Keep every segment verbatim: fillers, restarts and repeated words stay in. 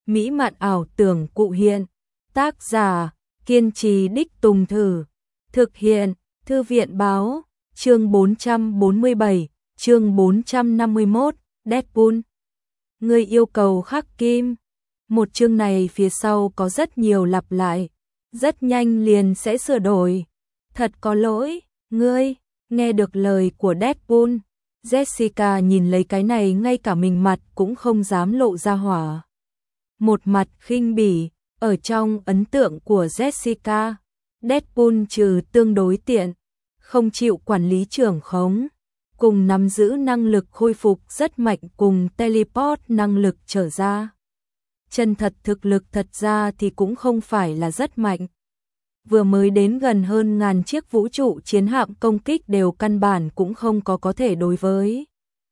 mỹ mạn ảo tưởng cụ hiện. Tác giả, kiên trì đích tùng thử. Thực hiện, Thư viện báo, chương bốn trăm bốn mươi bảy, chương bốn trăm năm mươi mốt, Deadpool. Người yêu cầu khắc kim. Một chương này phía sau có rất nhiều lặp lại, rất nhanh liền sẽ sửa đổi. Thật có lỗi, ngươi, nghe được lời của Deadpool. Jessica nhìn lấy cái này ngay cả mình mặt cũng không dám lộ ra hỏa. Một mặt khinh bỉ, ở trong ấn tượng của Jessica, Deadpool trừ tương đối tiện, không chịu quản lý trưởng khống, cùng nắm giữ năng lực khôi phục rất mạnh cùng teleport năng lực trở ra. Chân thật thực lực thật ra thì cũng không phải là rất mạnh. Vừa mới đến gần hơn ngàn chiếc vũ trụ chiến hạm công kích đều căn bản cũng không có có thể đối với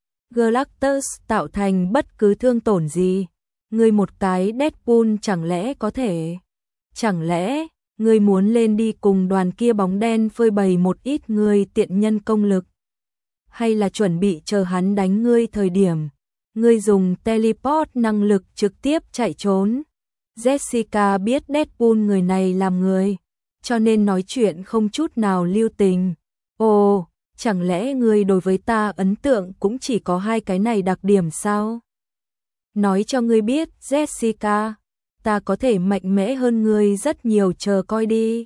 Galactus tạo thành bất cứ thương tổn gì. Ngươi một cái Deadpool chẳng lẽ có thể? Chẳng lẽ ngươi muốn lên đi cùng đoàn kia bóng đen phơi bày một ít ngươi tiện nhân công lực? Hay là chuẩn bị chờ hắn đánh ngươi thời điểm ngươi dùng teleport năng lực trực tiếp chạy trốn? Jessica biết Deadpool người này làm người, cho nên nói chuyện không chút nào lưu tình. Ồ, chẳng lẽ ngươi đối với ta ấn tượng cũng chỉ có hai cái này đặc điểm sao? Nói cho ngươi biết, Jessica, ta có thể mạnh mẽ hơn ngươi rất nhiều, chờ coi đi.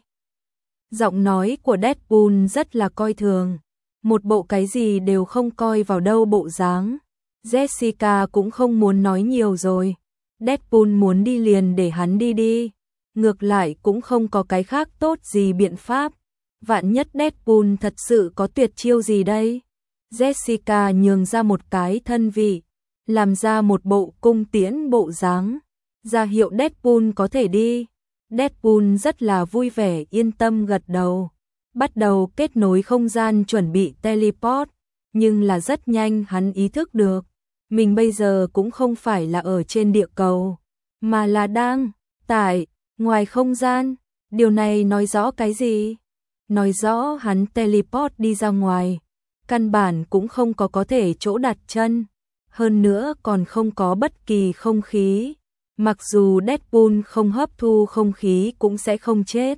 Giọng nói của Deadpool rất là coi thường, một bộ cái gì đều không coi vào đâu bộ dáng. Jessica cũng không muốn nói nhiều rồi. Deadpool muốn đi liền để hắn đi đi. Ngược lại cũng không có cái khác tốt gì biện pháp. Vạn nhất Deadpool thật sự có tuyệt chiêu gì đây? Jessica nhường ra một cái thân vị, làm ra một bộ cung tiễn bộ dáng, ra hiệu Deadpool có thể đi. Deadpool rất là vui vẻ yên tâm gật đầu, bắt đầu kết nối không gian chuẩn bị teleport, nhưng là rất nhanh hắn ý thức được, mình bây giờ cũng không phải là ở trên địa cầu, mà là đang tại ngoài không gian. Điều này nói rõ cái gì? Nói rõ hắn teleport đi ra ngoài, căn bản cũng không có có thể chỗ đặt chân, hơn nữa còn không có bất kỳ không khí. Mặc dù Deadpool không hấp thu không khí cũng sẽ không chết,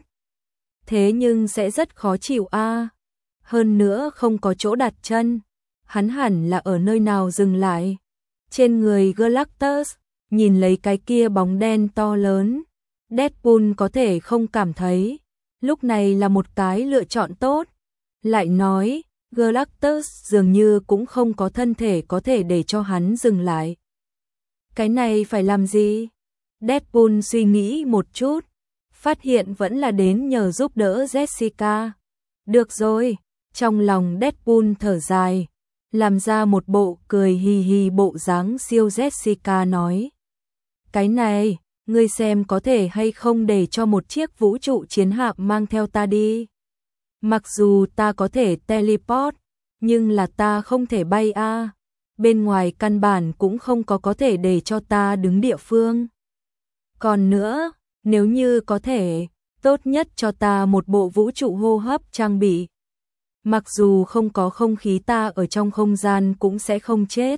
thế nhưng sẽ rất khó chịu a. À. Hơn nữa không có chỗ đặt chân, hắn hẳn là ở nơi nào dừng lại? Trên người Galactus, nhìn lấy cái kia bóng đen to lớn, Deadpool có thể không cảm thấy lúc này là một cái lựa chọn tốt. Lại nói, Galactus dường như cũng không có thân thể có thể để cho hắn dừng lại. Cái này phải làm gì? Deadpool suy nghĩ một chút, phát hiện vẫn là đến nhờ giúp đỡ Jessica. Được rồi, trong lòng Deadpool thở dài, làm ra một bộ cười hì hì bộ dáng siêu. Jessica nói, cái này, ngươi xem có thể hay không để cho một chiếc vũ trụ chiến hạm mang theo ta đi. Mặc dù ta có thể teleport, nhưng là ta không thể bay a. À. Bên ngoài căn bản cũng không có có thể để cho ta đứng địa phương. Còn nữa, nếu như có thể, tốt nhất cho ta một bộ vũ trụ hô hấp trang bị. Mặc dù không có không khí ta ở trong không gian cũng sẽ không chết.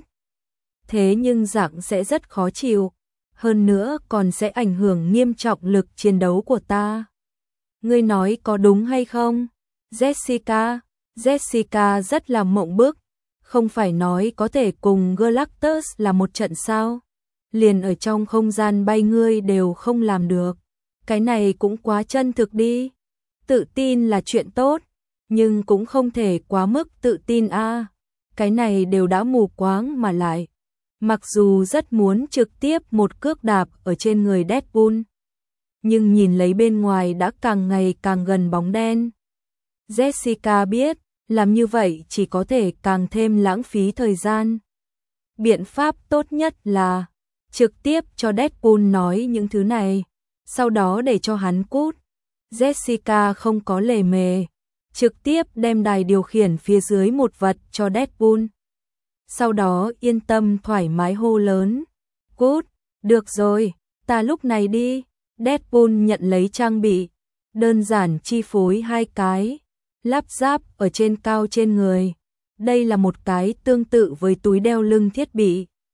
Thế nhưng dạng sẽ rất khó chịu, hơn nữa còn sẽ ảnh hưởng nghiêm trọng lực chiến đấu của ta. Ngươi nói có đúng hay không? Jessica, Jessica rất là mộng bức, không phải nói có thể cùng Galactus là một trận sao? Liền ở trong không gian bay ngươi đều không làm được. Cái này cũng quá chân thực đi. Tự tin là chuyện tốt, nhưng cũng không thể quá mức tự tin a. À. Cái này đều đã mù quáng mà lại. Mặc dù rất muốn trực tiếp một cước đạp ở trên người Deadpool, nhưng nhìn lấy bên ngoài đã càng ngày càng gần bóng đen. Jessica biết, làm như vậy chỉ có thể càng thêm lãng phí thời gian. Biện pháp tốt nhất là trực tiếp cho Deadpool nói những thứ này, sau đó để cho hắn cút. Jessica không có lề mề, trực tiếp đem đài điều khiển phía dưới một vật cho Deadpool. Sau đó yên tâm thoải mái hô lớn, cút, được rồi, ta lúc này đi. Deadpool nhận lấy trang bị, đơn giản chi phối hai cái, lắp ráp ở trên cao trên người. Đây là một cái tương tự với túi đeo lưng thiết bị.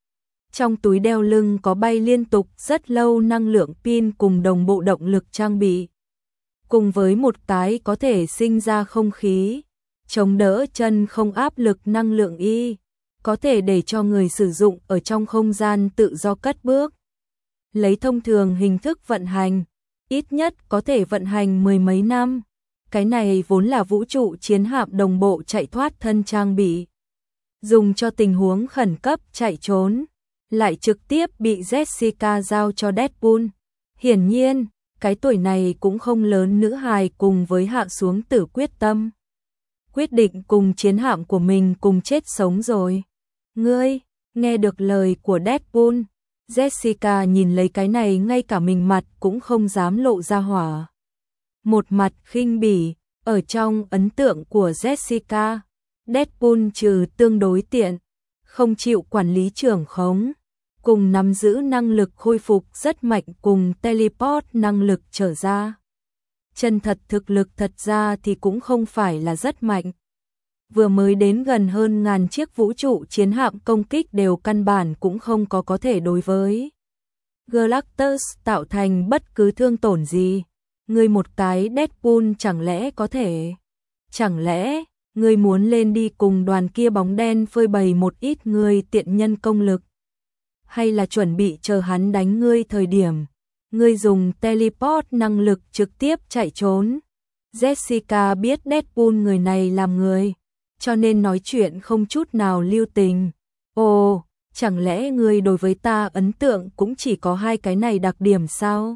Trong túi đeo lưng có bay liên tục rất lâu năng lượng pin cùng đồng bộ động lực trang bị. Cùng với một cái có thể sinh ra không khí, chống đỡ chân không áp lực năng lượng y, có thể để cho người sử dụng ở trong không gian tự do cất bước. Lấy thông thường hình thức vận hành, ít nhất có thể vận hành mười mấy năm. Cái này vốn là vũ trụ chiến hạm đồng bộ chạy thoát thân trang bị. Dùng cho tình huống khẩn cấp chạy trốn, lại trực tiếp bị Jessica giao cho Deadpool. Hiển nhiên, cái tuổi này cũng không lớn nữ hài cùng với hạ xuống tử quyết tâm. Quyết định cùng chiến hạm của mình cùng chết sống rồi. Ngươi, nghe được lời của Deadpool, Jessica nhìn lấy cái này ngay cả mình mặt cũng không dám lộ ra hỏa. Một mặt khinh bỉ, ở trong ấn tượng của Jessica, Deadpool trừ tương đối tiện, không chịu quản lý trưởng khống, cùng nắm giữ năng lực khôi phục rất mạnh cùng teleport năng lực trở ra. Chân thật thực lực thật ra thì cũng không phải là rất mạnh. Vừa mới đến gần hơn ngàn chiếc vũ trụ chiến hạm công kích đều căn bản cũng không có có thể đối với Galactus tạo thành bất cứ thương tổn gì. Ngươi một cái Deadpool chẳng lẽ có thể? Chẳng lẽ ngươi muốn lên đi cùng đoàn kia bóng đen phơi bày một ít ngươi tiện nhân công lực? Hay là chuẩn bị chờ hắn đánh ngươi thời điểm, ngươi dùng teleport năng lực trực tiếp chạy trốn? Jessica biết Deadpool người này làm người, cho nên nói chuyện không chút nào lưu tình. Ồ, chẳng lẽ ngươi đối với ta ấn tượng cũng chỉ có hai cái này đặc điểm sao?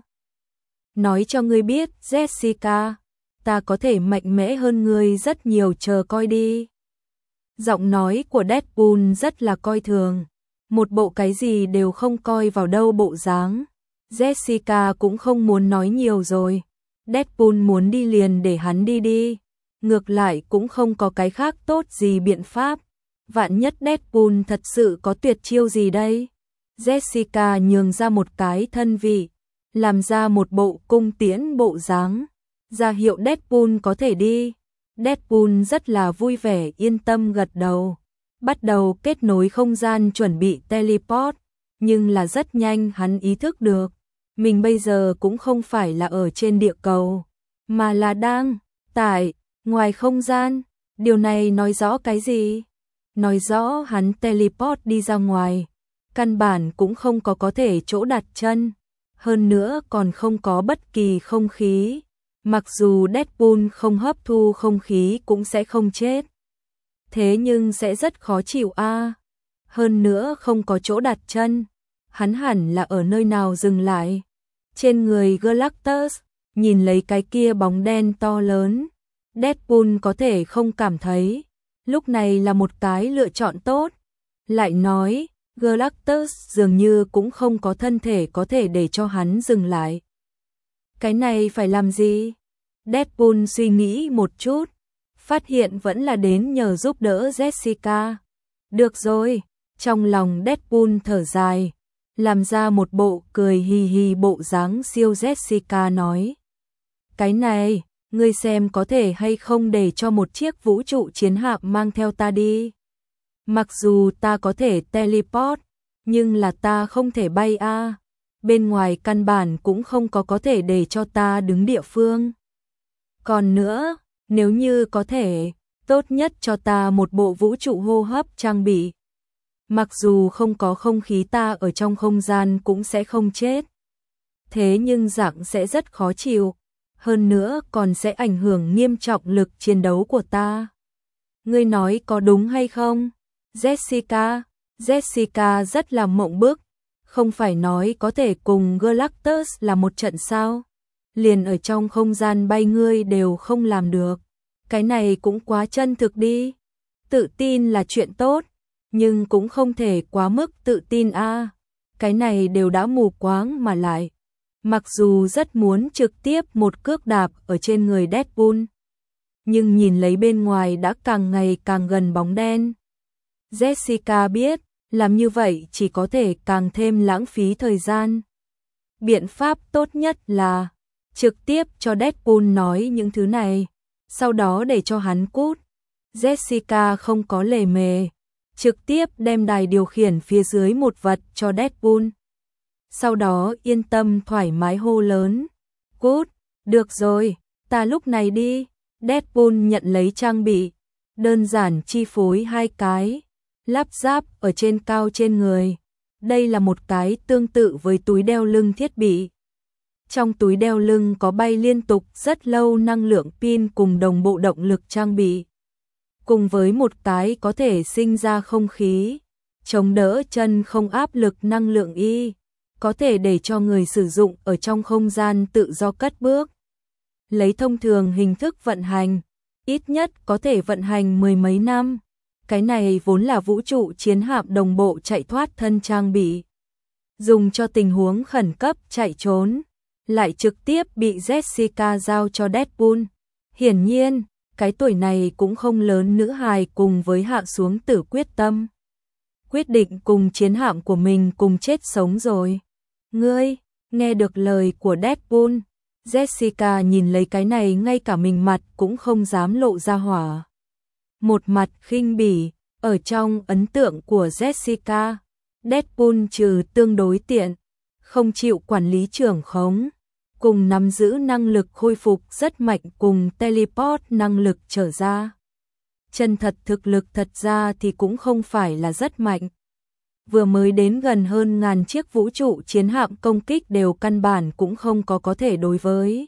Nói cho ngươi biết, Jessica, ta có thể mạnh mẽ hơn ngươi rất nhiều, chờ coi đi. Giọng nói của Deadpool rất là coi thường, một bộ cái gì đều không coi vào đâu bộ dáng. Jessica cũng không muốn nói nhiều rồi. Deadpool muốn đi liền để hắn đi đi. Ngược lại cũng không có cái khác tốt gì biện pháp. Vạn nhất Deadpool thật sự có tuyệt chiêu gì đây? Jessica nhường ra một cái thân vị, làm ra một bộ cung tiễn bộ dáng, ra hiệu Deadpool có thể đi. Deadpool rất là vui vẻ yên tâm gật đầu, bắt đầu kết nối không gian chuẩn bị teleport, nhưng là rất nhanh hắn ý thức được, mình bây giờ cũng không phải là ở trên địa cầu, mà là đang tại ngoài không gian. Điều này nói rõ cái gì? Nói rõ hắn teleport đi ra ngoài, căn bản cũng không có có thể chỗ đặt chân, hơn nữa còn không có bất kỳ không khí. Mặc dù Deadpool không hấp thu không khí cũng sẽ không chết, thế nhưng sẽ rất khó chịu a. À. Hơn nữa không có chỗ đặt chân, hắn hẳn là ở nơi nào dừng lại? Trên người Galactus, nhìn lấy cái kia bóng đen to lớn, Deadpool có thể không cảm thấy lúc này là một cái lựa chọn tốt. Lại nói, Galactus dường như cũng không có thân thể có thể để cho hắn dừng lại. Cái này phải làm gì? Deadpool suy nghĩ một chút, phát hiện vẫn là đến nhờ giúp đỡ Jessica. Được rồi, trong lòng Deadpool thở dài, làm ra một bộ cười hì hì bộ dáng siêu. Jessica nói, cái này, ngươi xem có thể hay không để cho một chiếc vũ trụ chiến hạm mang theo ta đi. Mặc dù ta có thể teleport, nhưng là ta không thể bay a. À. Bên ngoài căn bản cũng không có có thể để cho ta đứng địa phương. Còn nữa, nếu như có thể, tốt nhất cho ta một bộ vũ trụ hô hấp trang bị. Mặc dù không có không khí ta ở trong không gian cũng sẽ không chết. Thế nhưng dạng sẽ rất khó chịu, hơn nữa còn sẽ ảnh hưởng nghiêm trọng lực chiến đấu của ta. Ngươi nói có đúng hay không? Jessica, Jessica rất là mộng bức, không phải nói có thể cùng Galactus là một trận sao? Liền ở trong không gian bay ngươi đều không làm được. Cái này cũng quá chân thực đi. Tự tin là chuyện tốt, nhưng cũng không thể quá mức tự tin a. À. Cái này đều đã mù quáng mà lại. Mặc dù rất muốn trực tiếp một cước đạp ở trên người Deadpool, nhưng nhìn lấy bên ngoài đã càng ngày càng gần bóng đen. Jessica biết, làm như vậy chỉ có thể càng thêm lãng phí thời gian. Biện pháp tốt nhất là trực tiếp cho Deadpool nói những thứ này, sau đó để cho hắn cút. Jessica không có lề mề, trực tiếp đem đài điều khiển phía dưới một vật cho Deadpool. Sau đó yên tâm thoải mái hô lớn, cút, được rồi, ta lúc này đi. Deadpool nhận lấy trang bị, đơn giản chi phối hai cái, lắp ráp ở trên cao trên người. Đây là một cái tương tự với túi đeo lưng thiết bị. Trong túi đeo lưng có bay liên tục rất lâu năng lượng pin cùng đồng bộ động lực trang bị. Cùng với một cái có thể sinh ra không khí, chống đỡ chân không áp lực năng lượng y, có thể để cho người sử dụng ở trong không gian tự do cất bước. Lấy thông thường hình thức vận hành, ít nhất có thể vận hành mười mấy năm. Cái này vốn là vũ trụ chiến hạm đồng bộ chạy thoát thân trang bị. Dùng cho tình huống khẩn cấp chạy trốn, lại trực tiếp bị Jessica giao cho Deadpool. Hiển nhiên, cái tuổi này cũng không lớn nữ hài cùng với hạ xuống tử quyết tâm. Quyết định cùng chiến hạm của mình cùng chết sống rồi. Ngươi, nghe được lời của Deadpool, Jessica nhìn lấy cái này ngay cả mình mặt cũng không dám lộ ra hỏa. Một mặt khinh bỉ, ở trong ấn tượng của Jessica, Deadpool trừ tương đối tiện, không chịu quản lý trưởng khống, cùng nắm giữ năng lực khôi phục rất mạnh cùng teleport năng lực trở ra. Chân thật thực lực thật ra thì cũng không phải là rất mạnh. Vừa mới đến gần hơn ngàn chiếc vũ trụ chiến hạm công kích đều căn bản cũng không có có thể đối với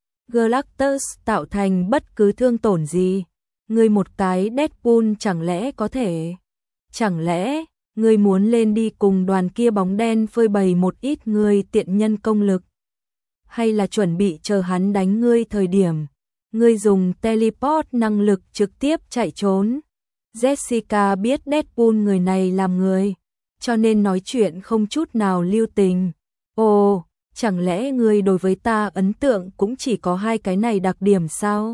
Galactus tạo thành bất cứ thương tổn gì. Ngươi một cái Deadpool chẳng lẽ có thể? Chẳng lẽ ngươi muốn lên đi cùng đoàn kia bóng đen phơi bày một ít ngươi tiện nhân công lực? Hay là chuẩn bị chờ hắn đánh ngươi thời điểm ngươi dùng teleport năng lực trực tiếp chạy trốn? Jessica biết Deadpool người này làm người, cho nên nói chuyện không chút nào lưu tình. Ồ, chẳng lẽ ngươi đối với ta ấn tượng cũng chỉ có hai cái này đặc điểm sao?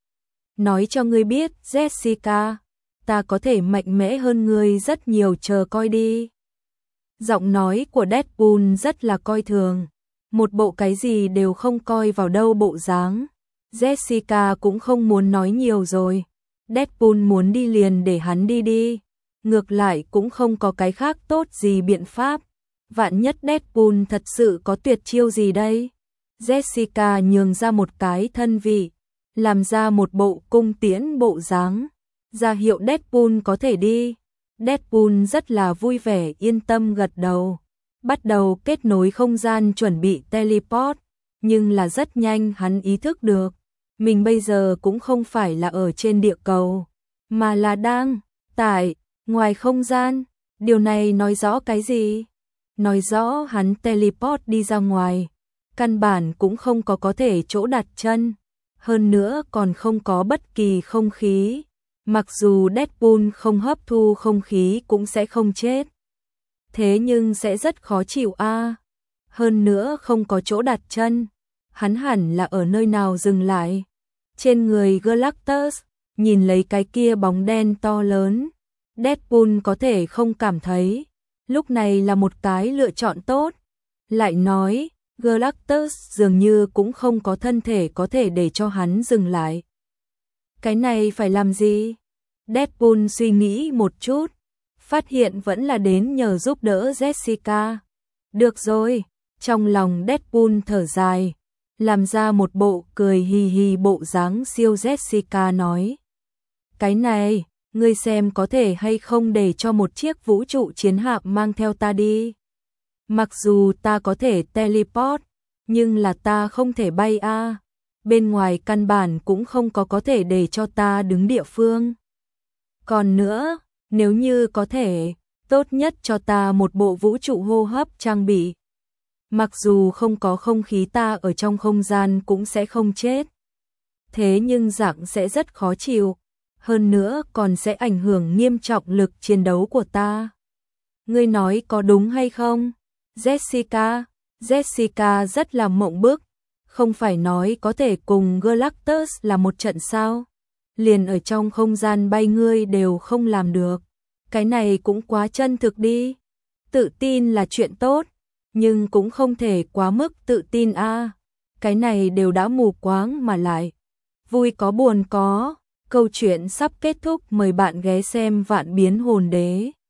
Nói cho ngươi biết, Jessica, ta có thể mạnh mẽ hơn ngươi rất nhiều, chờ coi đi. Giọng nói của Deadpool rất là coi thường, một bộ cái gì đều không coi vào đâu bộ dáng. Jessica cũng không muốn nói nhiều rồi. Deadpool muốn đi liền để hắn đi đi. Ngược lại cũng không có cái khác tốt gì biện pháp. Vạn nhất Deadpool thật sự có tuyệt chiêu gì đây? Jessica nhường ra một cái thân vị, làm ra một bộ cung tiễn bộ dáng, ra hiệu Deadpool có thể đi. Deadpool rất là vui vẻ yên tâm gật đầu, bắt đầu kết nối không gian chuẩn bị teleport, nhưng là rất nhanh hắn ý thức được, mình bây giờ cũng không phải là ở trên địa cầu, mà là đang tại ngoài không gian. Điều này nói rõ cái gì? Nói rõ hắn teleport đi ra ngoài, căn bản cũng không có có thể chỗ đặt chân, hơn nữa còn không có bất kỳ không khí. Mặc dù Deadpool không hấp thu không khí cũng sẽ không chết, thế nhưng sẽ rất khó chịu a. À. Hơn nữa không có chỗ đặt chân, hắn hẳn là ở nơi nào dừng lại? Trên người Galactus, nhìn lấy cái kia bóng đen to lớn, Deadpool có thể không cảm thấy lúc này là một cái lựa chọn tốt. Lại nói, Galactus dường như cũng không có thân thể có thể để cho hắn dừng lại. Cái này phải làm gì? Deadpool suy nghĩ một chút, phát hiện vẫn là đến nhờ giúp đỡ Jessica. Được rồi, trong lòng Deadpool thở dài, làm ra một bộ cười hì hì bộ dáng siêu. Jessica nói, cái này, ngươi xem có thể hay không để cho một chiếc vũ trụ chiến hạm mang theo ta đi. Mặc dù ta có thể teleport, nhưng là ta không thể bay a. À. Bên ngoài căn bản cũng không có có thể để cho ta đứng địa phương. Còn nữa, nếu như có thể, tốt nhất cho ta một bộ vũ trụ hô hấp trang bị. Mặc dù không có không khí ta ở trong không gian cũng sẽ không chết. Thế nhưng dạng sẽ rất khó chịu. Hơn nữa còn sẽ ảnh hưởng nghiêm trọng lực chiến đấu của ta. Ngươi nói có đúng hay không? Jessica, Jessica rất là mộng bức. Không phải nói có thể cùng Galactus là một trận sao? Liền ở trong không gian bay ngươi đều không làm được. Cái này cũng quá chân thực đi. Tự tin là chuyện tốt, nhưng cũng không thể quá mức tự tin a. À. Cái này đều đã mù quáng mà lại. Vui có buồn có. câu chuyện sắp kết thúc, mời bạn ghé xem Vạn Biến Hồn Đế.